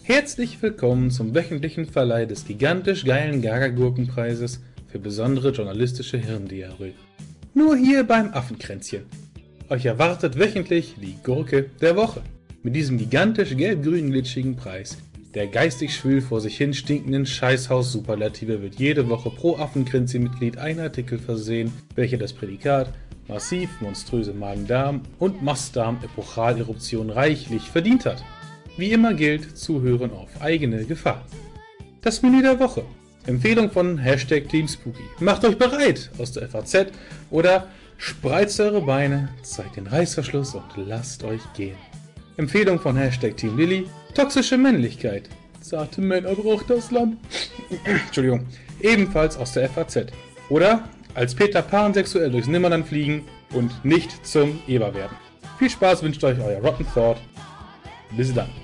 Herzlich willkommen zum wöchentlichen Verleih des gigantisch geilen Gaga-Gurkenpreises für besondere journalistische Hirndiarrhoe. Nur hier beim Affenkränzchen. Euch erwartet wöchentlich die Gurke der Woche. Mit diesem gigantisch gelb-grün glitschigen Preis, der geistig schwül vor sich hin stinkenden Scheißhaus-Superlative, wird jede Woche pro Affenkränzchen-Mitglied ein Artikel versehen, welcher das Prädikat massiv, monströse Magen-Darm und Mastdarm-Epochalleruption reichlich verdient hat. Wie immer gilt, zuhören auf eigene Gefahr. Das Menü der Woche. Empfehlung von #TeamSpooky. Macht euch bereit aus der FAZ oder spreizt eure Beine, zeigt den Reißverschluss und lasst euch gehen. Empfehlung von #TeamLilly. Toxische Männlichkeit. Zarte Männer braucht das Land. Entschuldigung. Ebenfalls aus der FAZ. Oder als Peter Pan sexuell durchs Nimmerland fliegen und nicht zum Eber werden. Viel Spaß wünscht euch euer Rotten Thought. Bis dann.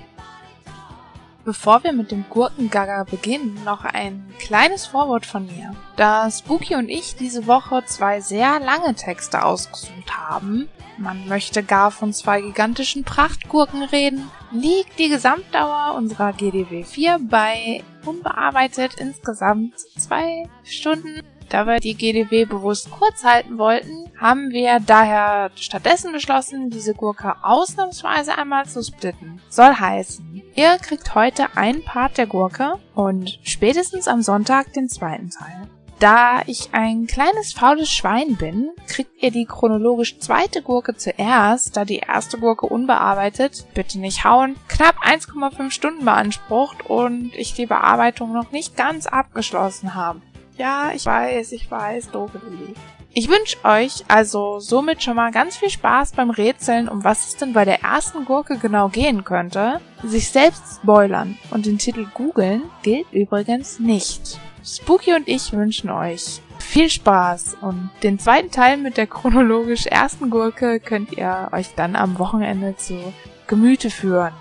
Bevor wir mit dem Gurkengaga beginnen, noch ein kleines Vorwort von mir. Da Spooky und ich diese Woche 2 sehr lange Texte ausgesucht haben, man möchte gar von 2 gigantischen Prachtgurken reden, liegt die Gesamtdauer unserer GDW 4 bei unbearbeitet insgesamt 2 Stunden. Da wir die GDW bewusst kurz halten wollten, haben wir daher stattdessen beschlossen, diese Gurke ausnahmsweise einmal zu splitten. Soll heißen, ihr kriegt heute einen Part der Gurke und spätestens am Sonntag den zweiten Teil. Da ich ein kleines faules Schwein bin, kriegt ihr die chronologisch zweite Gurke zuerst, da die erste Gurke unbearbeitet, bitte nicht hauen, knapp 1,5 Stunden beansprucht und ich die Bearbeitung noch nicht ganz abgeschlossen habe. Ja, ich weiß, doofe Lilly. Ich wünsche euch also somit schon mal ganz viel Spaß beim Rätseln, um was es denn bei der ersten Gurke genau gehen könnte. Sich selbst spoilern und den Titel googeln gilt übrigens nicht. Spooky und ich wünschen euch viel Spaß und den zweiten Teil mit der chronologisch ersten Gurke könnt ihr euch dann am Wochenende zu Gemüte führen.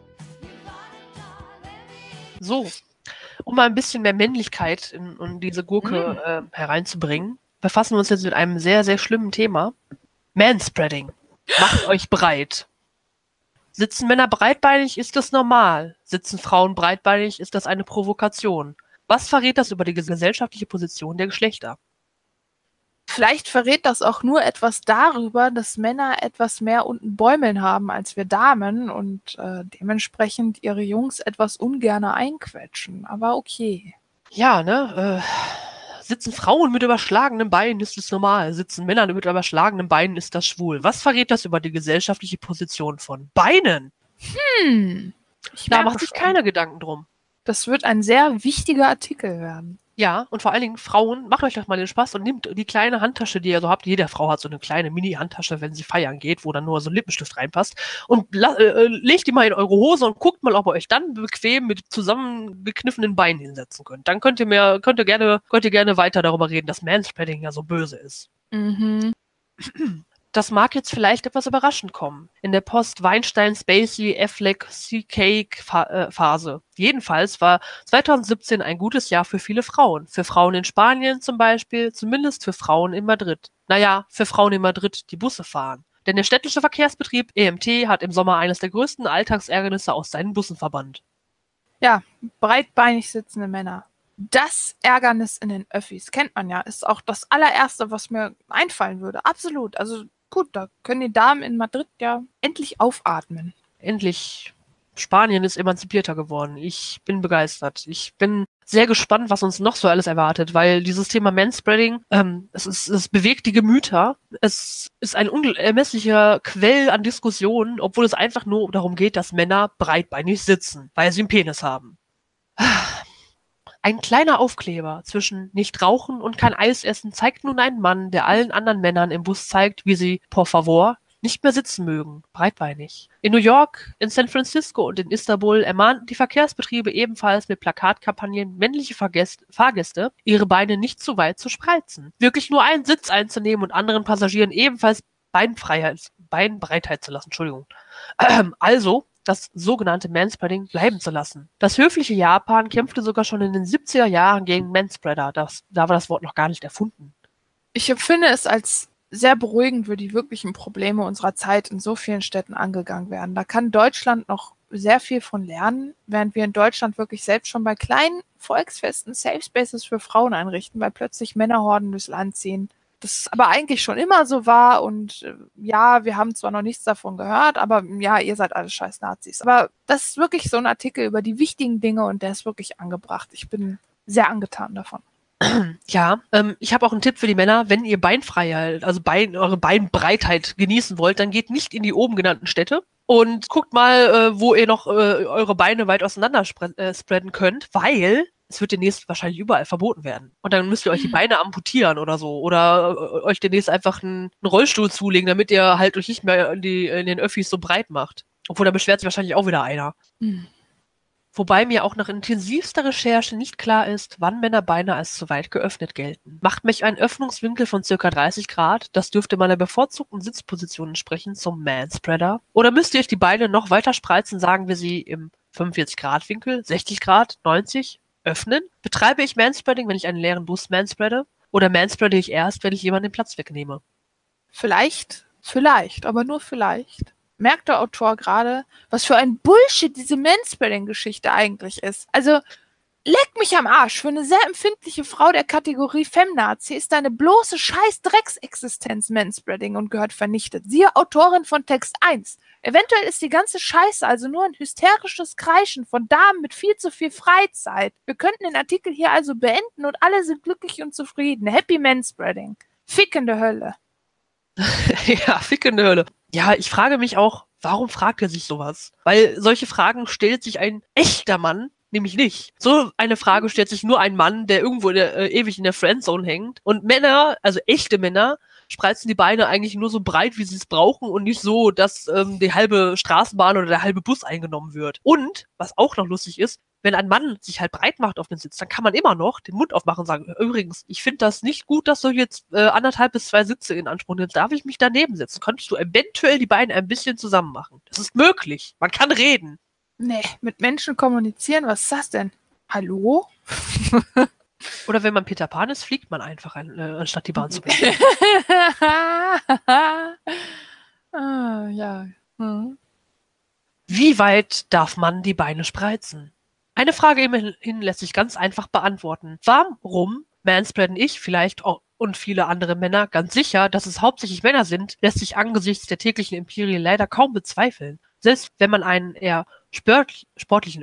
So. Um mal ein bisschen mehr Männlichkeit in diese Gurke hereinzubringen, befassen wir uns jetzt mit einem sehr, sehr schlimmen Thema. Manspreading. Macht euch breit. Sitzen Männer breitbeinig, ist das normal. Sitzen Frauen breitbeinig, ist das eine Provokation. Was verrät das über die gesellschaftliche Position der Geschlechter? Vielleicht verrät das auch nur etwas darüber, dass Männer etwas mehr unten Bäumeln haben als wir Damen und dementsprechend ihre Jungs etwas ungerner einquetschen. Aber okay. Ja, ne? Sitzen Frauen mit überschlagenen Beinen, ist das normal. Sitzen Männer mit überschlagenen Beinen, ist das schwul. Was verrät das über die gesellschaftliche Position von Beinen? Da macht sich keiner Gedanken drum. Das wird ein sehr wichtiger Artikel werden. Ja, und vor allen Dingen Frauen, macht euch doch mal den Spaß und nehmt die kleine Handtasche, die ihr so habt. Jede Frau hat so eine kleine Mini-Handtasche, wenn sie feiern geht, wo dann nur so ein Lippenstift reinpasst. Und legt die mal in eure Hose und guckt mal, ob ihr euch dann bequem mit zusammengekniffenen Beinen hinsetzen könnt. Dann könnt ihr gerne weiter darüber reden, dass Manspreading ja so böse ist. Mhm. Das mag jetzt vielleicht etwas überraschend kommen. In der Post-Weinstein-Spacey-Affleck-CK-Phase. Jedenfalls war 2017 ein gutes Jahr für viele Frauen. Für Frauen in Spanien zum Beispiel, zumindest für Frauen in Madrid. Naja, für Frauen in Madrid, die Busse fahren. Denn der städtische Verkehrsbetrieb EMT hat im Sommer eines der größten Alltagsärgernisse aus seinen Bussen verbannt. Ja, breitbeinig sitzende Männer. Das Ärgernis in den Öffis kennt man ja, ist auch das allererste, was mir einfallen würde. Absolut, also gut, da können die Damen in Madrid ja endlich aufatmen. Endlich. Spanien ist emanzipierter geworden. Ich bin begeistert. Ich bin sehr gespannt, was uns noch so alles erwartet, weil dieses Thema Manspreading, es bewegt die Gemüter. Es ist ein unermesslicher Quell an Diskussionen, obwohl es einfach nur darum geht, dass Männer breitbeinig sitzen, weil sie einen Penis haben. Ein kleiner Aufkleber zwischen nicht rauchen und kein Eis essen zeigt nun einen Mann, der allen anderen Männern im Bus zeigt, wie sie, por favor, nicht mehr sitzen mögen, breitbeinig. In New York, in San Francisco und in Istanbul ermahnten die Verkehrsbetriebe ebenfalls mit Plakatkampagnen männliche Fahrgäste, ihre Beine nicht zu weit zu spreizen, wirklich nur einen Sitz einzunehmen und anderen Passagieren ebenfalls Beinbreitheit zu lassen. Also das sogenannte Manspreading bleiben zu lassen. Das höfliche Japan kämpfte sogar schon in den 70er Jahren gegen Manspreader. Da war das Wort noch gar nicht erfunden. Ich empfinde es als sehr beruhigend, wie die wirklichen Probleme unserer Zeit in so vielen Städten angegangen werden. Da kann Deutschland noch sehr viel von lernen, während wir in Deutschland wirklich selbst schon bei kleinen Volksfesten Safe Spaces für Frauen einrichten, weil plötzlich Männerhorden durchs Land ziehen. Das aber eigentlich schon immer so war und ja, wir haben zwar noch nichts davon gehört, aber ja, ihr seid alle scheiß Nazis. Aber das ist wirklich so ein Artikel über die wichtigen Dinge und der ist wirklich angebracht. Ich bin sehr angetan davon. Ja, ich habe auch einen Tipp für die Männer. Wenn ihr Beinfreiheit, also eure Beinbreitheit genießen wollt, dann geht nicht in die oben genannten Städte und guckt mal, wo ihr noch eure Beine weit auseinander spreaden könnt, weil es wird demnächst wahrscheinlich überall verboten werden. Und dann müsst ihr euch die Beine amputieren oder so. Oder euch demnächst einfach einen Rollstuhl zulegen, damit ihr halt euch nicht mehr in den Öffis so breit macht. Obwohl, da beschwert sich wahrscheinlich auch wieder einer. Wobei mir auch nach intensivster Recherche nicht klar ist, wann Männerbeine als zu weit geöffnet gelten. Macht mich ein Öffnungswinkel von ca. 30 Grad, das dürfte meiner bevorzugten Sitzposition entsprechen, zum Manspreader? Oder müsst ihr euch die Beine noch weiter spreizen, sagen wir sie im 45 Grad Winkel, 60 Grad, 90? Öffnen? Betreibe ich Manspreading, wenn ich einen leeren Bus manspreade? Oder manspreade ich erst, wenn ich jemanden den Platz wegnehme? Vielleicht, aber nur vielleicht, merkt der Autor gerade, was für ein Bullshit diese Manspreading-Geschichte eigentlich ist. Also, leck mich am Arsch. Für eine sehr empfindliche Frau der Kategorie Femnazi ist deine bloße Scheiß-Drecks-Existenz Manspreading und gehört vernichtet. Siehe Autorin von Text 1. Eventuell ist die ganze Scheiße also nur ein hysterisches Kreischen von Damen mit viel zu viel Freizeit. Wir könnten den Artikel hier also beenden und alle sind glücklich und zufrieden. Happy Manspreading. Fick in der Hölle. Ja, Fick in der Hölle. Ja, ich frage mich auch, warum fragt er sich sowas? Weil solche Fragen stellt sich ein echter Mann nämlich nicht. So eine Frage stellt sich nur ein Mann, der irgendwo ewig in der Friendzone hängt. Und Männer, also echte Männer, spreizen die Beine eigentlich nur so breit, wie sie es brauchen und nicht so, dass die halbe Straßenbahn oder der halbe Bus eingenommen wird. Und, was auch noch lustig ist, wenn ein Mann sich halt breit macht auf den Sitz, dann kann man immer noch den Mund aufmachen und sagen, übrigens, ich finde das nicht gut, dass du jetzt 1,5 bis 2 Sitze in Anspruch nimmst. Darf ich mich daneben setzen? Könntest du eventuell die Beine ein bisschen zusammen machen? Das ist möglich. Man kann reden. Nee, mit Menschen kommunizieren, was ist das denn? Hallo? Oder wenn man Peter Pan ist, fliegt man einfach, anstatt die Bahn zu benutzen. Ja. Wie weit darf man die Beine spreizen? Eine Frage immerhin lässt sich ganz einfach beantworten. Warum manspreaden ich vielleicht auch und viele andere Männer ganz sicher, dass es hauptsächlich Männer sind, lässt sich angesichts der täglichen Empirie leider kaum bezweifeln. Selbst wenn man einen eher sportlichen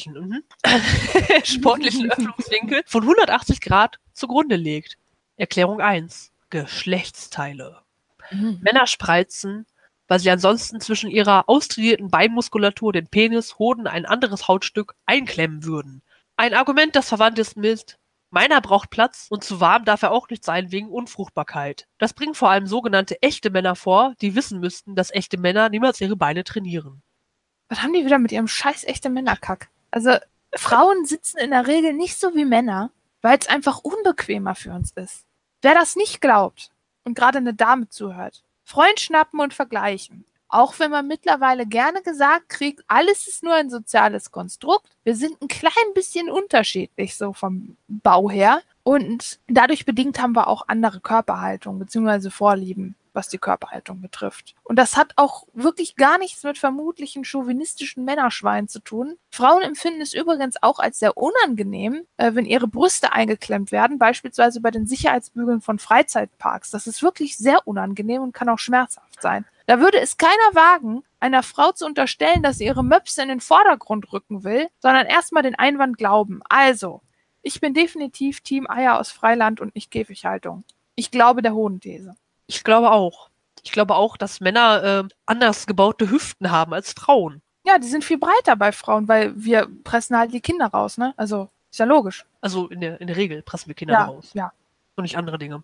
Öffnungswinkel von 180 Grad zugrunde legt. Erklärung 1. Geschlechtsteile. Männer spreizen, weil sie ansonsten zwischen ihrer austrainierten Beinmuskulatur den Penis, Hoden, ein anderes Hautstück einklemmen würden. Ein Argument, das verwandt ist mit meiner braucht Platz und zu warm darf er auch nicht sein wegen Unfruchtbarkeit. Das bringen vor allem sogenannte echte Männer vor, die wissen müssten, dass echte Männer niemals ihre Beine trainieren. Was haben die wieder mit ihrem scheiß echte Männerkack? Also, Frauen sitzen in der Regel nicht so wie Männer, weil es einfach unbequemer für uns ist. Wer das nicht glaubt und gerade eine Dame zuhört, Freund schnappen und vergleichen. Auch wenn man mittlerweile gerne gesagt kriegt, alles ist nur ein soziales Konstrukt. Wir sind ein klein bisschen unterschiedlich, so vom Bau her. Und dadurch bedingt haben wir auch andere Körperhaltung bzw. Vorlieben, was die Körperhaltung betrifft. Und das hat auch wirklich gar nichts mit vermutlichen chauvinistischen Männerschweinen zu tun. Frauen empfinden es übrigens auch als sehr unangenehm, wenn ihre Brüste eingeklemmt werden, beispielsweise bei den Sicherheitsbügeln von Freizeitparks. Das ist wirklich sehr unangenehm und kann auch schmerzhaft sein. Da würde es keiner wagen, einer Frau zu unterstellen, dass sie ihre Möpse in den Vordergrund rücken will, sondern erstmal den Einwand glauben. Also, ich bin definitiv Team Eier aus Freiland und nicht Käfighaltung. Ich glaube der hohen These. Ich glaube auch. Ich glaube auch, dass Männer anders gebaute Hüften haben als Frauen. Ja, die sind viel breiter bei Frauen, weil wir pressen halt die Kinder raus, ne? Also, ist ja logisch. Also in der Regel pressen wir Kinder raus. Ja. Und nicht andere Dinge.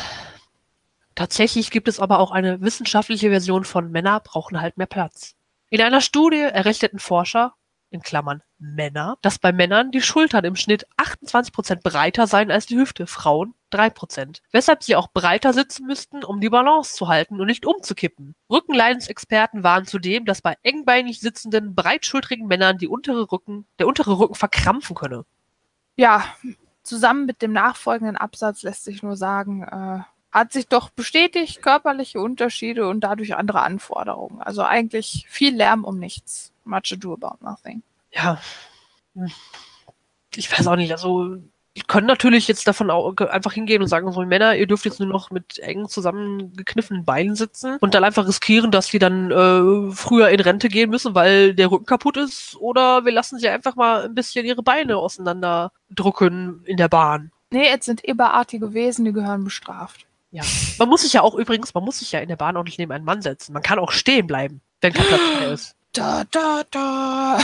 Tatsächlich gibt es aber auch eine wissenschaftliche Version von Männer brauchen halt mehr Platz. In einer Studie errechneten Forscher, in Klammern Männer, dass bei Männern die Schultern im Schnitt 28% breiter seien als die Hüfte, Frauen 3%. Weshalb sie auch breiter sitzen müssten, um die Balance zu halten und nicht umzukippen. Rückenleidensexperten waren zudem, dass bei engbeinig sitzenden, breitschultrigen Männern der untere Rücken verkrampfen könne. Ja, zusammen mit dem nachfolgenden Absatz lässt sich nur sagen, hat sich doch bestätigt, körperliche Unterschiede und dadurch andere Anforderungen. Also eigentlich viel Lärm um nichts. much ado about nothing. Ja, ich weiß auch nicht, also die können natürlich jetzt davon einfach hingehen und sagen, so Männer, ihr dürft jetzt nur noch mit eng zusammengekniffenen Beinen sitzen und dann einfach riskieren, dass die dann früher in Rente gehen müssen, weil der Rücken kaputt ist, oder wir lassen sie einfach mal ein bisschen ihre Beine auseinanderdrücken in der Bahn. Nee, jetzt sind eberartige Wesen, die gehören bestraft. Ja. Man muss sich ja in der Bahn auch nicht neben einen Mann setzen. Man kann auch stehen bleiben, wenn kein Platz mehr ist. Da, da, da.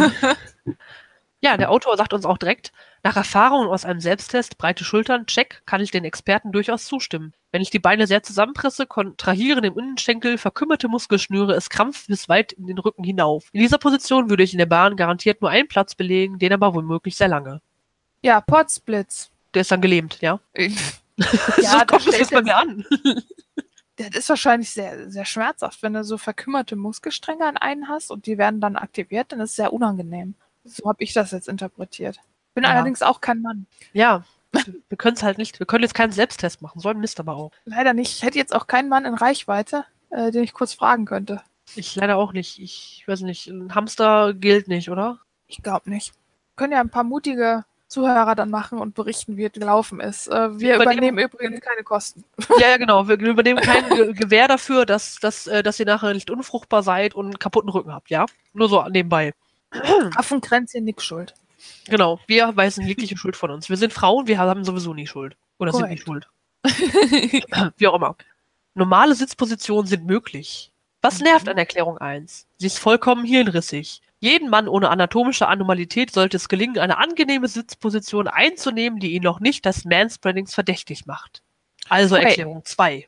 Ja, der Autor sagt uns auch direkt, nach Erfahrungen aus einem Selbsttest, breite Schultern, check, kann ich den Experten durchaus zustimmen. Wenn ich die Beine sehr zusammenpresse, kontrahieren im Innenschenkel, verkümmerte Muskelschnüre, es krampft bis weit in den Rücken hinauf. In dieser Position würde ich in der Bahn garantiert nur einen Platz belegen, den aber womöglich sehr lange. Ja, Potsblitz. Der ist dann gelähmt, ja? Ja, so kommt es jetzt bei mir an. Das ist wahrscheinlich sehr, sehr schmerzhaft, wenn du so verkümmerte Muskelstränge an einen hast und die werden dann aktiviert, dann ist es sehr unangenehm. So habe ich das jetzt interpretiert. Bin allerdings auch kein Mann. Ja, wir können es halt nicht. Wir können jetzt keinen Selbsttest machen. So ein Mist aber auch. Leider nicht. Ich hätte jetzt auch keinen Mann in Reichweite, den ich kurz fragen könnte. Ich leider auch nicht. Ich weiß nicht. Ein Hamster gilt nicht, oder? Ich glaube nicht. Können ja ein paar mutige Zuhörer dann machen und berichten, wie es gelaufen ist. Wir übernehmen übrigens keine Kosten. Ja, genau. Wir übernehmen kein Gewähr dafür, dass ihr nachher nicht unfruchtbar seid und einen kaputten Rücken habt, ja? Nur so nebenbei. Affenkränzchen nix schuld. Genau. Wir weisen jegliche Schuld von uns. Wir sind Frauen, wir haben sowieso nie Schuld. Oder sind nicht schuld. Wie auch immer. Normale Sitzpositionen sind möglich. Was nervt an Erklärung 1? Sie ist vollkommen hirnrissig. Jedem Mann ohne anatomische Anormalität sollte es gelingen, eine angenehme Sitzposition einzunehmen, die ihn noch nicht des Manspreadings verdächtig macht. Also Erklärung 2.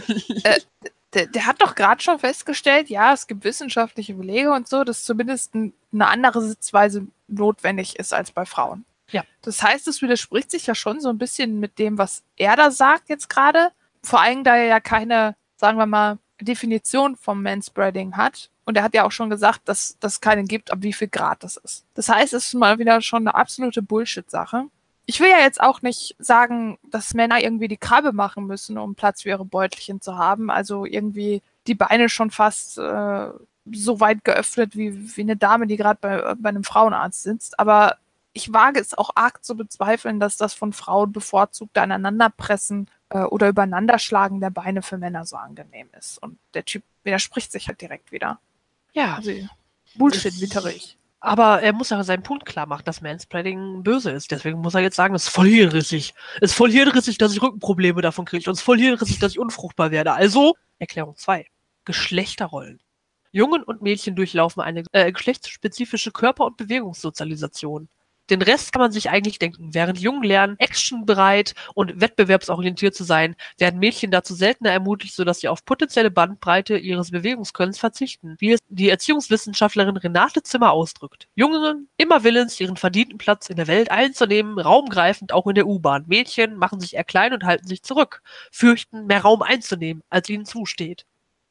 Der hat doch gerade schon festgestellt, ja, es gibt wissenschaftliche Belege und so, dass zumindest eine andere Sitzweise notwendig ist als bei Frauen. Ja. Das heißt, es widerspricht sich ja schon so ein bisschen mit dem, was er da sagt jetzt gerade. Vor allem, da er ja keine, sagen wir mal, Definition vom Manspreading hat. Und er hat ja auch schon gesagt, dass es keinen gibt, ab wie viel Grad das ist. Das heißt, es ist mal wieder schon eine absolute Bullshit-Sache. Ich will ja jetzt auch nicht sagen, dass Männer irgendwie die Krabbe machen müssen, um Platz für ihre Beutelchen zu haben. Also irgendwie die Beine schon fast so weit geöffnet wie eine Dame, die gerade bei einem Frauenarzt sitzt. Aber ich wage es auch arg zu bezweifeln, dass das von Frauen bevorzugte Aneinanderpressen oder Übereinanderschlagen der Beine für Männer so angenehm ist. Und der Typ widerspricht sich halt direkt wieder. Ja. Also, Bullshit, wittere ich. Aber er muss ja seinen Punkt klar machen, dass Manspreading böse ist. Deswegen muss er jetzt sagen, es ist voll hirnrissig. Es ist voll hirnrissig, dass ich Rückenprobleme davon kriege. Und es ist voll hirnrissig, dass ich unfruchtbar werde. Also, Erklärung 2. Geschlechterrollen. Jungen und Mädchen durchlaufen eine geschlechtsspezifische Körper- und Bewegungssozialisation. Den Rest kann man sich eigentlich denken. Während Jungen lernen, actionbereit und wettbewerbsorientiert zu sein, werden Mädchen dazu seltener ermutigt, sodass sie auf potenzielle Bandbreite ihres Bewegungskönnens verzichten, wie es die Erziehungswissenschaftlerin Renate Zimmer ausdrückt. Jungen immer willens, ihren verdienten Platz in der Welt einzunehmen, raumgreifend auch in der U-Bahn. Mädchen machen sich eher klein und halten sich zurück, fürchten, mehr Raum einzunehmen, als ihnen zusteht.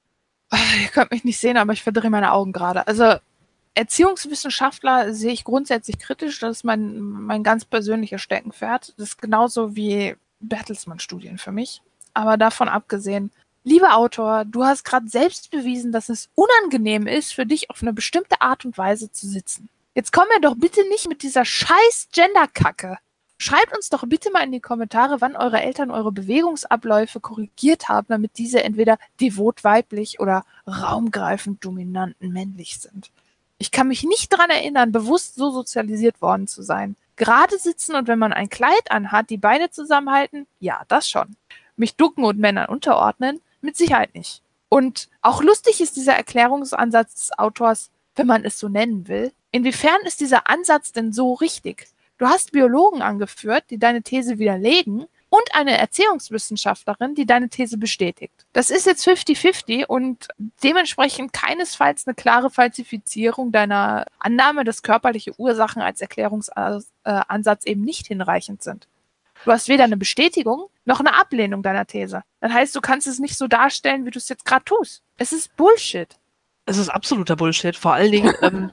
Ihr könnt mich nicht sehen, aber ich verdrehe meine Augen gerade. Also Erziehungswissenschaftler sehe ich grundsätzlich kritisch. Das ist mein ganz persönliches Steckenpferd. Das ist genauso wie Bertelsmann-Studien für mich. Aber davon abgesehen, lieber Autor, du hast gerade selbst bewiesen, dass es unangenehm ist, für dich auf eine bestimmte Art und Weise zu sitzen. Jetzt komm mir doch bitte nicht mit dieser scheiß Gender-Kacke. Schreibt uns doch bitte mal in die Kommentare, wann eure Eltern eure Bewegungsabläufe korrigiert haben, damit diese entweder devot weiblich oder raumgreifend dominanten männlich sind. Ich kann mich nicht daran erinnern, bewusst so sozialisiert worden zu sein. Gerade sitzen und wenn man ein Kleid anhat, die Beine zusammenhalten, ja, das schon. Mich ducken und Männern unterordnen, mit Sicherheit nicht. Und auch lustig ist dieser Erklärungsansatz des Autors, wenn man es so nennen will. Inwiefern ist dieser Ansatz denn so richtig? Du hast Biologen angeführt, die deine These widerlegen, und eine Erziehungswissenschaftlerin, die deine These bestätigt. Das ist jetzt 50-50 und dementsprechend keinesfalls eine klare Falsifizierung deiner Annahme, dass körperliche Ursachen als Erklärungsansatz eben nicht hinreichend sind. Du hast weder eine Bestätigung noch eine Ablehnung deiner These. Das heißt, du kannst es nicht so darstellen, wie du es jetzt gerade tust. Es ist Bullshit. Es ist absoluter Bullshit. Vor allen Dingen,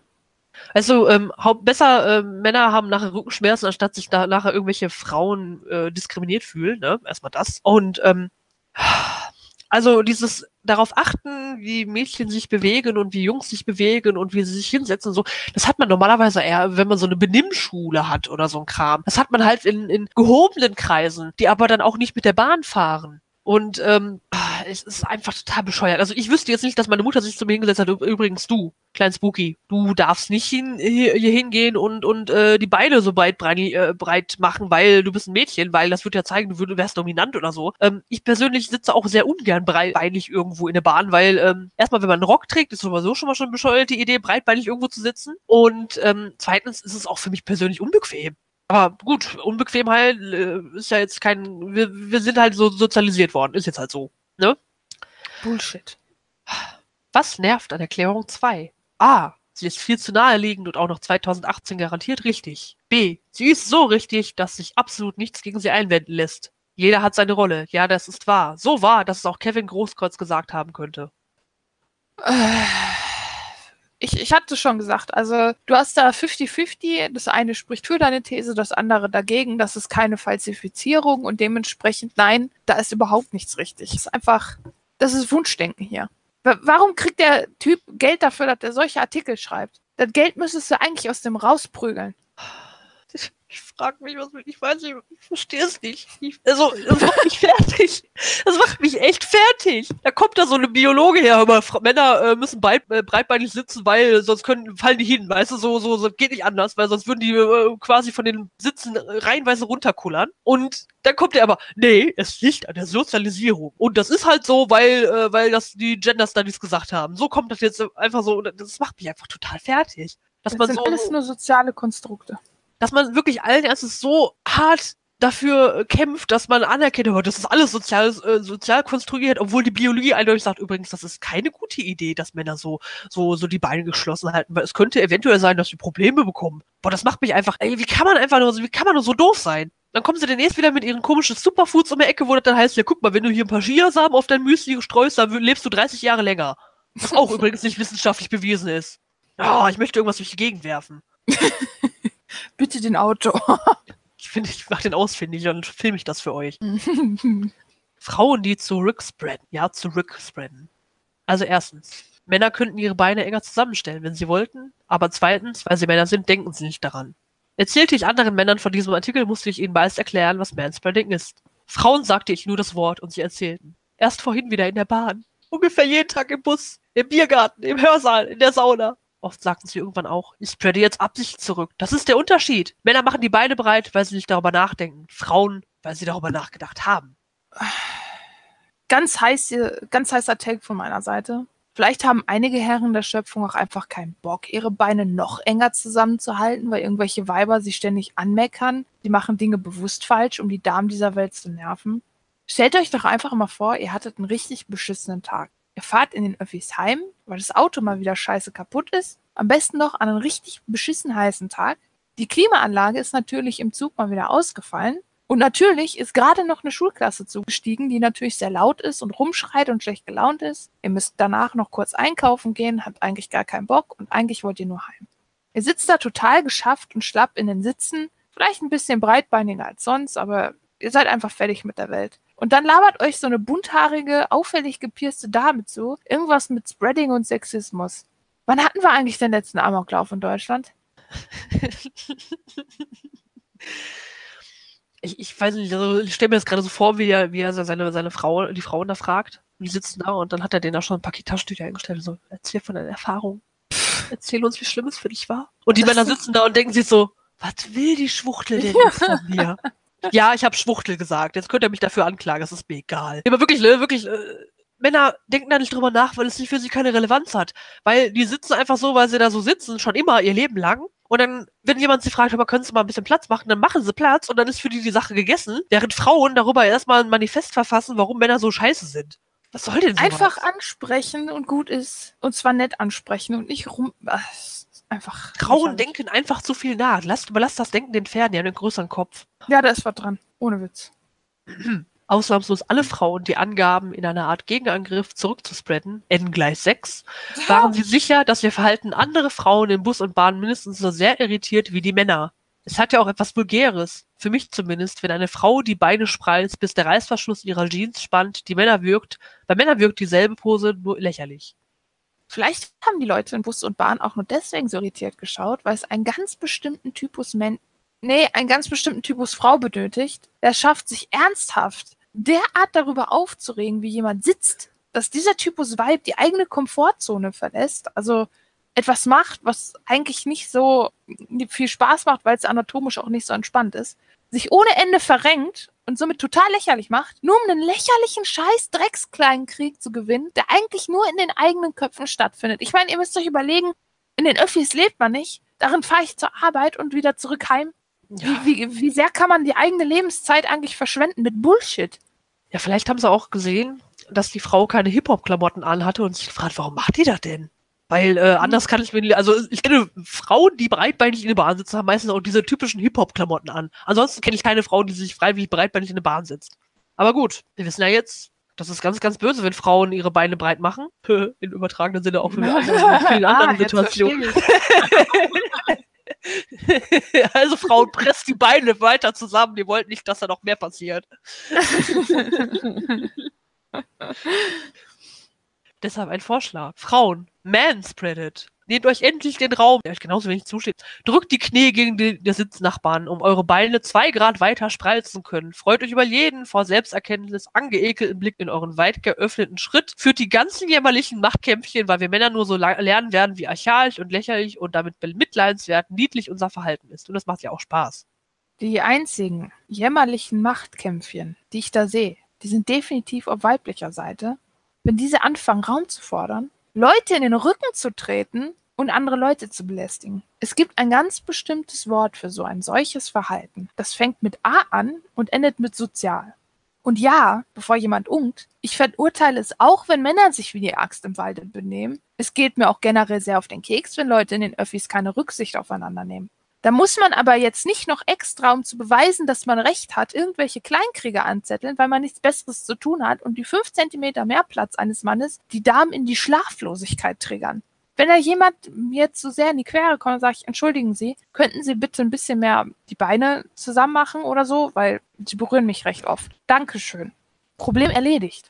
besser Männer haben nachher Rückenschmerzen, anstatt sich da nachher irgendwelche Frauen diskriminiert fühlen, ne? Erstmal das. Und also dieses darauf achten, wie Mädchen sich bewegen und wie Jungs sich bewegen und wie sie sich hinsetzen und so, das hat man normalerweise eher, wenn man so eine Benimmschule hat oder so ein Kram. Das hat man halt in gehobenen Kreisen, die aber dann auch nicht mit der Bahn fahren. Und es ist einfach total bescheuert. Also ich wüsste jetzt nicht, dass meine Mutter sich zu mir hingesetzt hat, übrigens du, klein Spooky, du darfst nicht hier hingehen und die Beine so breit machen, weil du bist ein Mädchen, weil das wird ja zeigen, du wärst dominant oder so. Ich persönlich sitze auch sehr ungern breitbeinig irgendwo in der Bahn, weil erstmal, wenn man einen Rock trägt, ist sowieso schon mal eine bescheuerte Idee, breitbeinig irgendwo zu sitzen. Und zweitens ist es auch für mich persönlich unbequem. Aber gut, Unbequemheit ist ja jetzt wir sind halt so sozialisiert worden, ist jetzt halt so, ne? Bullshit. Was nervt an Erklärung 2? A. Sie ist viel zu naheliegend und auch noch 2018 garantiert richtig. B. Sie ist so richtig, dass sich absolut nichts gegen sie einwenden lässt. Jeder hat seine Rolle. Ja, das ist wahr. So wahr, dass es auch Kevin Großkreuz gesagt haben könnte. Ich hatte schon gesagt, also du hast da 50-50, das eine spricht für deine These, das andere dagegen, das ist keine Falsifizierung und dementsprechend, nein, da ist überhaupt nichts richtig. Das ist einfach, das ist Wunschdenken hier. Warum kriegt der Typ Geld dafür, dass er solche Artikel schreibt? Das Geld müsstest du eigentlich aus dem rausprügeln. Ich frage mich, ich weiß nicht, ich verstehe es nicht. Das macht mich fertig. Das macht mich echt fertig. Da kommt da so eine Biologe her, aber Männer müssen breitbeinig sitzen, weil sonst fallen die hin, weißt du, so geht nicht anders, weil sonst würden die quasi von den Sitzen reihenweise runterkullern. Und dann kommt er aber, nee, es liegt an der Sozialisierung. Und das ist halt so, weil das die Gender Studies gesagt haben. So kommt das jetzt einfach so, und das macht mich einfach total fertig. Das sind alles nur soziale Konstrukte. Dass man wirklich allen Ernstes so hart dafür kämpft, dass man anerkennt, aber das ist alles sozial konstruiert, obwohl die Biologie eindeutig sagt, übrigens, das ist keine gute Idee, dass Männer so die Beine geschlossen halten, weil es könnte eventuell sein, dass sie Probleme bekommen. Boah, das macht mich einfach, wie kann man nur so doof sein? Dann kommen sie demnächst wieder mit ihren komischen Superfoods um die Ecke, wo das dann heißt, ja, guck mal, wenn du hier ein paar Chiasamen auf dein Müsli streust, dann lebst du 30 Jahre länger. Was auch übrigens nicht wissenschaftlich bewiesen ist. Ah, ich möchte irgendwas durch die Gegend werfen. Bitte den Autor. Ich mach den ausfindig und filme ich das für euch. Frauen, die zurückspreaden. Ja, zurückspreaden. Also erstens, Männer könnten ihre Beine enger zusammenstellen, wenn sie wollten. Aber zweitens, weil sie Männer sind, denken sie nicht daran. Erzählte ich anderen Männern von diesem Artikel, musste ich ihnen meist erklären, was Manspreading ist. Frauen sagte ich nur das Wort und sie erzählten. Erst vorhin wieder in der Bahn. Ungefähr jeden Tag im Bus, im Biergarten, im Hörsaal, in der Sauna. Oft sagten sie irgendwann auch, ich spreade jetzt Absicht zurück. Das ist der Unterschied. Männer machen die Beine breit, weil sie nicht darüber nachdenken. Frauen, weil sie darüber nachgedacht haben. Ganz heißer Take von meiner Seite. Vielleicht haben einige Herren der Schöpfung auch einfach keinen Bock, ihre Beine noch enger zusammenzuhalten, weil irgendwelche Weiber sie ständig anmeckern. Die machen Dinge bewusst falsch, um die Damen dieser Welt zu nerven. Stellt euch doch einfach mal vor, ihr hattet einen richtig beschissenen Tag. Ihr fahrt in den Öffis heim, weil das Auto mal wieder scheiße kaputt ist. Am besten noch an einem richtig beschissen heißen Tag. Die Klimaanlage ist natürlich im Zug mal wieder ausgefallen. Und natürlich ist gerade noch eine Schulklasse zugestiegen, die natürlich sehr laut ist und rumschreit und schlecht gelaunt ist. Ihr müsst danach noch kurz einkaufen gehen, habt eigentlich gar keinen Bock und eigentlich wollt ihr nur heim. Ihr sitzt da total geschafft und schlapp in den Sitzen, vielleicht ein bisschen breitbeiniger als sonst, aber ihr seid einfach fertig mit der Welt. Und dann labert euch so eine bunthaarige, auffällig gepierste Dame zu, irgendwas mit Spreading und Sexismus. Wann hatten wir eigentlich den letzten Amoklauf in Deutschland? Ich weiß nicht, also ich stelle mir das gerade so vor, wie er seine Frau, die Frauen da fragt. Und die sitzen da und dann hat er denen da schon ein Paket Taschentücher eingestellt. So, erzähl von deiner Erfahrung. Erzähl uns, wie schlimm es für dich war. Und die Männer sitzen da und denken sich so, was will die Schwuchtel denn jetzt von mir? Ja, ich habe Schwuchtel gesagt. Jetzt könnt ihr mich dafür anklagen. Das ist mir egal. Aber wirklich, Männer denken da nicht drüber nach, weil es nicht für sie keine Relevanz hat. Weil die sitzen einfach so, weil sie da so sitzen, schon immer ihr Leben lang. Und dann, wenn jemand sie fragt, aber können Sie mal ein bisschen Platz machen, dann machen sie Platz und dann ist für die Sache gegessen. Während Frauen darüber erstmal ein Manifest verfassen, warum Männer so scheiße sind. Was soll denn sowas? Einfach ansprechen und gut ist. Und zwar nett ansprechen und nicht einfach. Frauen denken einfach zu viel nach. Überlasst das Denken den Pferden, die haben einen größeren Kopf. Ja, da ist was dran. Ohne Witz. Ausnahmslos alle Frauen, die angaben, in einer Art Gegenangriff zurückzuspreaden, N = 6, waren sie sicher, dass ihr Verhalten andere Frauen in Bus und Bahn mindestens so sehr irritiert wie die Männer. Es hat ja auch etwas Vulgäres, für mich zumindest, wenn eine Frau die Beine spreizt, bis der Reißverschluss ihrer Jeans spannt, bei Männern wirkt dieselbe Pose nur lächerlich. Vielleicht haben die Leute in Bus und Bahn auch nur deswegen so irritiert geschaut, weil es einen ganz bestimmten Typus einen ganz bestimmten Typus Frau benötigt, der schafft, sich ernsthaft derart darüber aufzuregen, wie jemand sitzt, dass dieser Typus Weib die eigene Komfortzone verlässt, also etwas macht, was eigentlich nicht so viel Spaß macht, weil es anatomisch auch nicht so entspannt ist, sich ohne Ende verrenkt und somit total lächerlich macht, nur um einen lächerlichen scheiß Dreckskleinkrieg zu gewinnen, der eigentlich nur in den eigenen Köpfen stattfindet. Ich meine, ihr müsst euch überlegen, in den Öffis lebt man nicht, darin fahre ich zur Arbeit und wieder zurück heim. Ja. Wie sehr kann man die eigene Lebenszeit eigentlich verschwenden mit Bullshit? Ja, vielleicht haben sie auch gesehen, dass die Frau keine Hip-Hop-Klamotten anhatte und sich gefragt, warum macht die das denn? Weil anders kann ich mir nicht, also ich kenne Frauen, die breitbeinig in der Bahn sitzen, haben meistens auch diese typischen Hip-Hop-Klamotten an. Ansonsten kenne ich keine Frau, die sich freiwillig breitbeinig in der Bahn sitzt. Aber gut, wir wissen ja jetzt, das ist ganz, ganz böse, wenn Frauen ihre Beine breit machen. In übertragenen Sinne auch für vielen anderen Situationen. Also Frauen, presst die Beine weiter zusammen, die wollten nicht, dass da noch mehr passiert. Deshalb ein Vorschlag. Frauen, manspreadet. Nehmt euch endlich den Raum, der euch genauso wenig zusteht. Drückt die Knie gegen den Sitznachbarn, um eure Beine 2 Grad weiter spreizen können. Freut euch über jeden vor Selbsterkenntnis angeekelten Blick in euren weit geöffneten Schritt. Führt die ganzen jämmerlichen Machtkämpfchen, weil wir Männer nur so lernen werden, wie archaisch und lächerlich und damit bemitleidenswert niedlich unser Verhalten ist. Und das macht ja auch Spaß. Die einzigen jämmerlichen Machtkämpfchen, die ich da sehe, die sind definitiv auf weiblicher Seite. Wenn diese anfangen, Raum zu fordern, Leute in den Rücken zu treten und andere Leute zu belästigen. Es gibt ein ganz bestimmtes Wort für so ein solches Verhalten. Das fängt mit A an und endet mit sozial. Und ja, bevor jemand unkt, ich verurteile es auch, wenn Männer sich wie die Axt im Walde benehmen. Es geht mir auch generell sehr auf den Keks, wenn Leute in den Öffis keine Rücksicht aufeinander nehmen. Da muss man aber jetzt nicht noch extra, um zu beweisen, dass man Recht hat, irgendwelche Kleinkriege anzetteln, weil man nichts Besseres zu tun hat und die 5 Zentimeter mehr Platz eines Mannes die Damen in die Schlaflosigkeit triggern. Wenn da jemand mir jetzt so sehr in die Quere kommt, sage ich, entschuldigen Sie, könnten Sie bitte ein bisschen mehr die Beine zusammen machen oder so, weil Sie berühren mich recht oft. Dankeschön. Problem erledigt.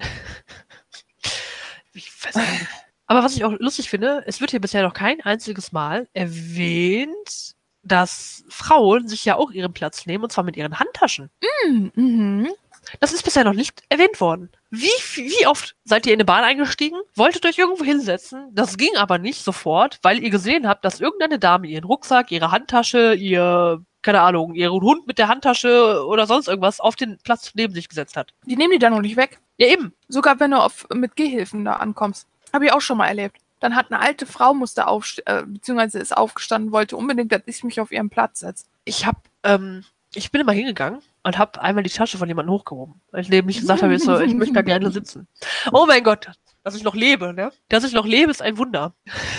Ich weiß nicht. Aber was ich auch lustig finde, es wird hier bisher noch kein einziges Mal erwähnt, dass Frauen sich ja auch ihren Platz nehmen, und zwar mit ihren Handtaschen. Mhm. Das ist bisher noch nicht erwähnt worden. Wie oft seid ihr in eine Bahn eingestiegen, wolltet euch irgendwo hinsetzen, das ging aber nicht sofort, weil ihr gesehen habt, dass irgendeine Dame ihren Rucksack, ihre Handtasche, keine Ahnung, ihren Hund mit der Handtasche oder sonst irgendwas auf den Platz neben sich gesetzt hat. Die nehmen die dann noch nicht weg. Ja, eben. Sogar wenn du mit Gehhilfen da ankommst. Habe ich auch schon mal erlebt. Dann hat eine alte Frau beziehungsweise ist aufgestanden, wollte unbedingt, dass ich mich auf ihren Platz setze. Ich bin immer hingegangen und habe einmal die Tasche von jemandem hochgehoben. Weil ich neben mich gesagt habe, ich möchte da gerne sitzen. Oh mein Gott, dass ich noch lebe, ne? Dass ich noch lebe, ist ein Wunder.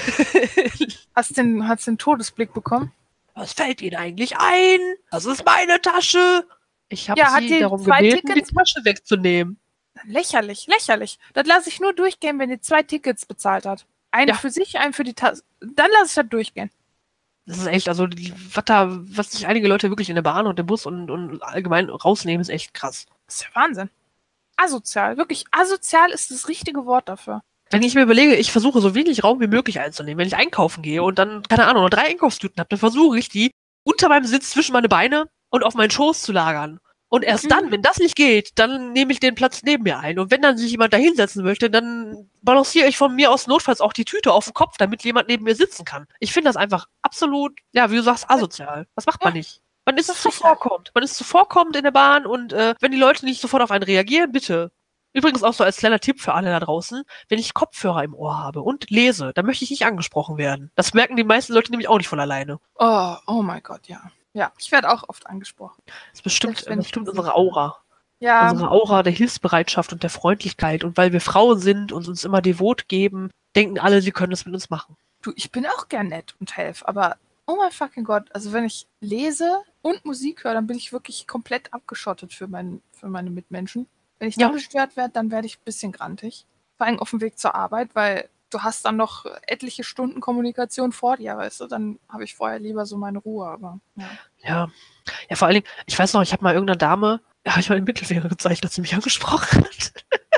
Hast den Todesblick bekommen? Was fällt Ihnen eigentlich ein? Das ist meine Tasche. Ich habe sie darum gebeten, die Tasche wegzunehmen. Lächerlich. Das lasse ich nur durchgehen, wenn die 2 Tickets bezahlt hat. Einen für sich, einen für die Tasche. Dann lasse ich das durchgehen. Das ist echt, also was sich einige Leute wirklich in der Bahn und im Bus und allgemein rausnehmen, ist echt krass. Das ist ja Wahnsinn. Asozial, wirklich asozial ist das richtige Wort dafür. Wenn ich mir überlege, ich versuche so wenig Raum wie möglich einzunehmen, wenn ich einkaufen gehe und dann, keine Ahnung, noch 3 Einkaufstüten habe, dann versuche ich die unter meinem Sitz zwischen meine Beine und auf meinen Schoß zu lagern. Und erst dann, wenn das nicht geht, dann nehme ich den Platz neben mir ein. Und wenn dann sich jemand da hinsetzen möchte, dann balanciere ich von mir aus notfalls auch die Tüte auf den Kopf, damit jemand neben mir sitzen kann. Ich finde das einfach absolut, ja, wie du sagst, asozial. Das macht man nicht. Man ist zuvorkommend. Man ist zuvorkommend in der Bahn und wenn die Leute nicht sofort auf einen reagieren, bitte. Übrigens auch so als kleiner Tipp für alle da draußen, wenn ich Kopfhörer im Ohr habe und lese, dann möchte ich nicht angesprochen werden. Das merken die meisten Leute nämlich auch nicht von alleine. Oh mein Gott, ja. Ja, ich werde auch oft angesprochen. Das bestimmt unsere Aura. Ja. Unsere Aura der Hilfsbereitschaft und der Freundlichkeit. Und weil wir Frauen sind und uns immer devot geben, denken alle, sie können das mit uns machen. Du, ich bin auch gern nett und helfe, aber oh mein fucking Gott, also wenn ich lese und Musik höre, dann bin ich wirklich komplett abgeschottet für meine Mitmenschen. Wenn ich da gestört werde, dann werde ich ein bisschen grantig. Vor allem auf dem Weg zur Arbeit, weil du hast dann noch etliche Stunden Kommunikation vor dir, weißt du, dann habe ich vorher lieber so meine Ruhe, aber ja. Ja, vor allen Dingen, ich weiß noch, ich habe mal irgendeiner Dame, habe ich mal den Mittelfinger gezeigt, dass sie mich angesprochen hat.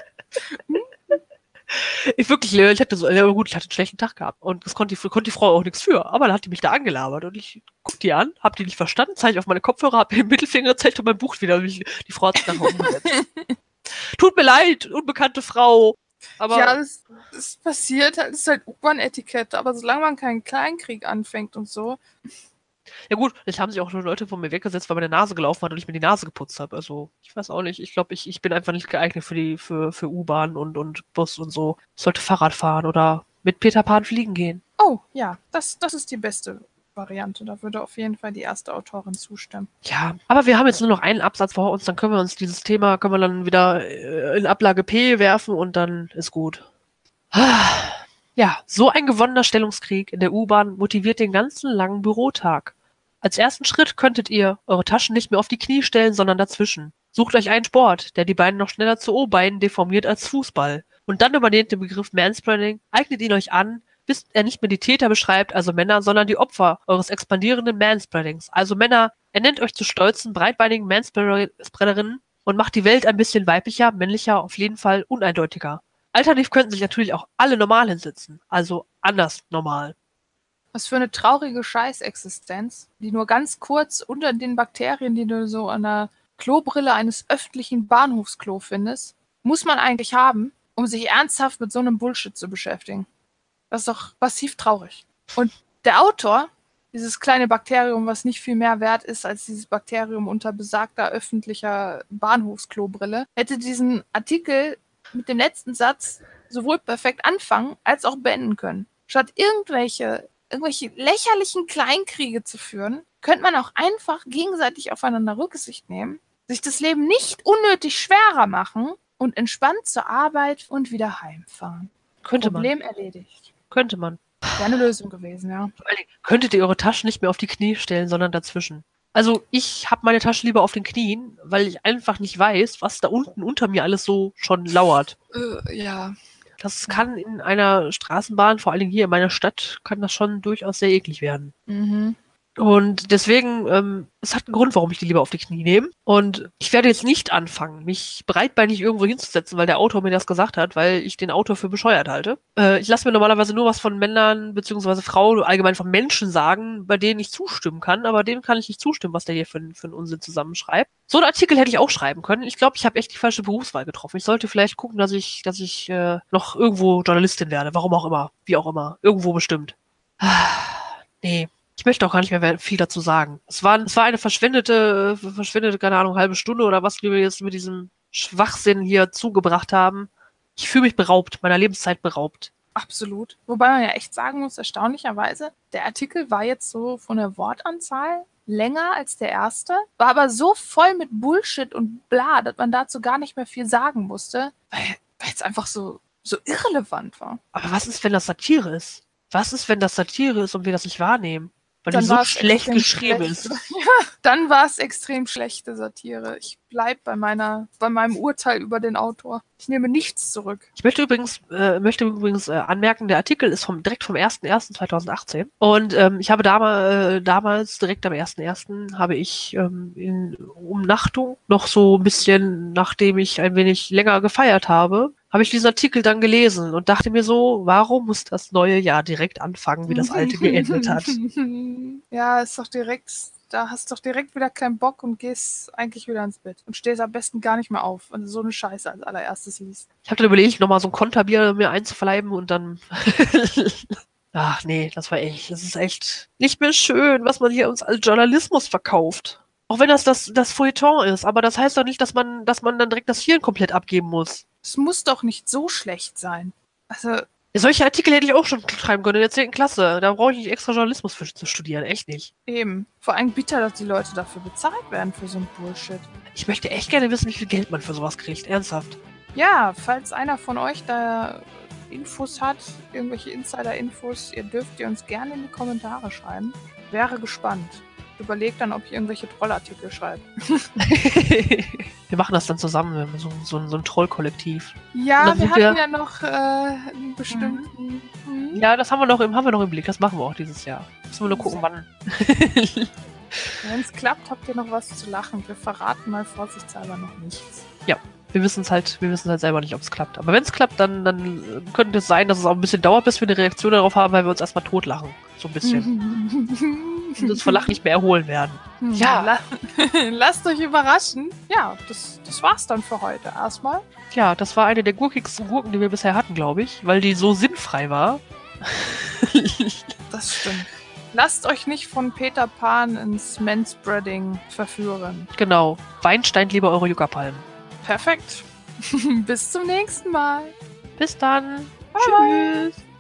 Ich wirklich, ich hatte so, ja gut, ich hatte einen schlechten Tag gehabt und das konnte die Frau auch nichts für, aber dann hat die mich da angelabert und ich guck die an, hab die nicht verstanden, zeige auf meine Kopfhörer, hab den Mittelfinger gezeigt und mein Buch wieder, die Frau hat sich nachher umgesetzt. Tut mir leid, unbekannte Frau, aber... Ja, das passiert halt, das ist halt U-Bahn-Etikette, aber solange man keinen Kleinkrieg anfängt und so. Ja gut, jetzt haben sich auch schon Leute von mir weggesetzt, weil meine Nase gelaufen hat und ich mir die Nase geputzt habe. Also, ich weiß auch nicht. Ich glaube, ich bin einfach nicht geeignet für U-Bahn und Bus und so. Ich sollte Fahrrad fahren oder mit Peter Pan fliegen gehen. Oh, ja, das ist die beste Variante. Da würde auf jeden Fall die erste Autorin zustimmen. Ja, aber wir haben jetzt nur noch einen Absatz vor uns, dann können wir uns dieses Thema, können wir dann wieder in Ablage P werfen und dann ist gut. Ja, so ein gewonnener Stellungskrieg in der U-Bahn motiviert den ganzen langen Bürotag. Als ersten Schritt könntet ihr eure Taschen nicht mehr auf die Knie stellen, sondern dazwischen. Sucht euch einen Sport, der die Beine noch schneller zu O-Beinen deformiert als Fußball. Und dann übernehmt den Begriff Mansplaining, eignet ihn euch an, bis er nicht mehr die Täter beschreibt, also Männer, sondern die Opfer eures expandierenden Mansplainings. Also Männer, er nennt euch zu stolzen, breitbeinigen Mansplainerinnen und macht die Welt ein bisschen weiblicher, männlicher, auf jeden Fall uneindeutiger. Alternativ könnten sich natürlich auch alle normal hinsetzen, also anders normal. Was für eine traurige Scheißexistenz, die nur ganz kurz unter den Bakterien, die du so an der Klobrille eines öffentlichen Bahnhofsklo findest, muss man eigentlich haben, um sich ernsthaft mit so einem Bullshit zu beschäftigen. Das ist doch massiv traurig. Und der Autor, dieses kleine Bakterium, was nicht viel mehr wert ist als dieses Bakterium unter besagter öffentlicher Bahnhofsklobrille, hätte diesen Artikel mit dem letzten Satz sowohl perfekt anfangen als auch beenden können. Statt irgendwelche lächerlichen Kleinkriege zu führen, könnte man auch einfach gegenseitig aufeinander Rücksicht nehmen, sich das Leben nicht unnötig schwerer machen und entspannt zur Arbeit und wieder heimfahren. Problem erledigt. Könnte man. Wäre eine Lösung gewesen, ja. Vor allen Dingen, könntet ihr eure Taschen nicht mehr auf die Knie stellen, sondern dazwischen. Also ich habe meine Tasche lieber auf den Knien, weil ich einfach nicht weiß, was da unten unter mir alles so schon lauert. Ja. Das kann in einer Straßenbahn, vor allen Dingen hier in meiner Stadt, kann das schon durchaus sehr eklig werden. Mhm. Und deswegen, es hat einen Grund, warum ich die lieber auf die Knie nehme. Und ich werde jetzt nicht anfangen, mich breitbeinig irgendwo hinzusetzen, weil der Autor mir das gesagt hat, weil ich den Autor für bescheuert halte. Ich lasse mir normalerweise nur was von Männern bzw. Frauen, allgemein von Menschen sagen, bei denen ich zustimmen kann, aber dem kann ich nicht zustimmen, was der hier für einen Unsinn zusammenschreibt. So einen Artikel hätte ich auch schreiben können. Ich glaube, ich habe echt die falsche Berufswahl getroffen. Ich sollte vielleicht gucken, dass ich noch irgendwo Journalistin werde, warum auch immer, wie auch immer, irgendwo bestimmt. Nee. Ich möchte auch gar nicht mehr viel dazu sagen. Es war eine verschwendete, keine Ahnung, halbe Stunde oder was wir jetzt mit diesem Schwachsinn hier zugebracht haben. Ich fühle mich beraubt, meiner Lebenszeit beraubt. Absolut. Wobei man ja echt sagen muss, erstaunlicherweise, der Artikel war jetzt so von der Wortanzahl länger als der erste, war aber so voll mit Bullshit und bla, dass man dazu gar nicht mehr viel sagen musste, weil es einfach so irrelevant war. Aber was ist, wenn das Satire ist? Was ist, wenn das Satire ist und wir das nicht wahrnehmen? Weil Dann die so war's schlecht extrem geschrieben schlecht. ist. Ja, dann war es extrem schlechte Satire. Ich bleib bei meinem Urteil über den Autor. Ich nehme nichts zurück. Ich möchte übrigens anmerken, der Artikel ist direkt vom 01.01.2018 und ich habe damals direkt am 01.01. habe ich in Umnachtung noch so ein bisschen, nachdem ich ein wenig länger gefeiert habe ich diesen Artikel dann gelesen und dachte mir so, warum muss das neue Jahr direkt anfangen, wie das alte geendet hat? Ja, ist doch direkt, da hast doch direkt wieder keinen Bock und gehst eigentlich wieder ins Bett und stehst am besten gar nicht mehr auf, wenn du so eine Scheiße als allererstes liest. Ich habe dann überlegt, nochmal so ein Konterbier mir einzuverleiben und dann ach nee, das ist echt nicht mehr schön, was man hier uns als Journalismus verkauft. Auch wenn das Feuilleton ist, aber das heißt doch nicht, dass man dann direkt das Hirn komplett abgeben muss. Es muss doch nicht so schlecht sein. Also, solche Artikel hätte ich auch schon schreiben können in der 10. Klasse. Da brauche ich nicht extra Journalismus für zu studieren, echt nicht. Eben. Vor allem bitter, dass die Leute dafür bezahlt werden für so ein Bullshit. Ich möchte echt gerne wissen, wie viel Geld man für sowas kriegt, ernsthaft. Ja, falls einer von euch da Infos hat, irgendwelche Insider-Infos, ihr dürft ihr uns gerne in die Kommentare schreiben. Wäre gespannt. überlege dann, ob ich irgendwelche Trollartikel schreibe. Wir machen das dann zusammen, so ein Trollkollektiv. Ja, dann wir sind hatten wir- ja noch einen bestimmten... Ja, das haben wir noch im Blick. Das machen wir auch dieses Jahr. Müssen wir nur gucken, wann. Wenn es klappt, habt ihr noch was zu lachen. Wir verraten mal vorsichtshalber noch nichts. Wir wissen es halt selber nicht, ob es klappt. Aber wenn es klappt, dann könnte es sein, dass es auch ein bisschen dauert, bis wir eine Reaktion darauf haben, weil wir uns erstmal totlachen. So ein bisschen. Und uns vor Lachen nicht mehr erholen werden. Ja. Lasst euch überraschen. Ja, das war's dann für heute erstmal. Ja, das war eine der gurkigsten Gurken, die wir bisher hatten, glaube ich, weil die so sinnfrei war. Das stimmt. Lasst euch nicht von Peter Pan ins Manspreading verführen. Genau. Weinstein lieber eure Yucca-Palmen. Perfekt. Bis zum nächsten Mal. Bis dann. Bye. Tschüss.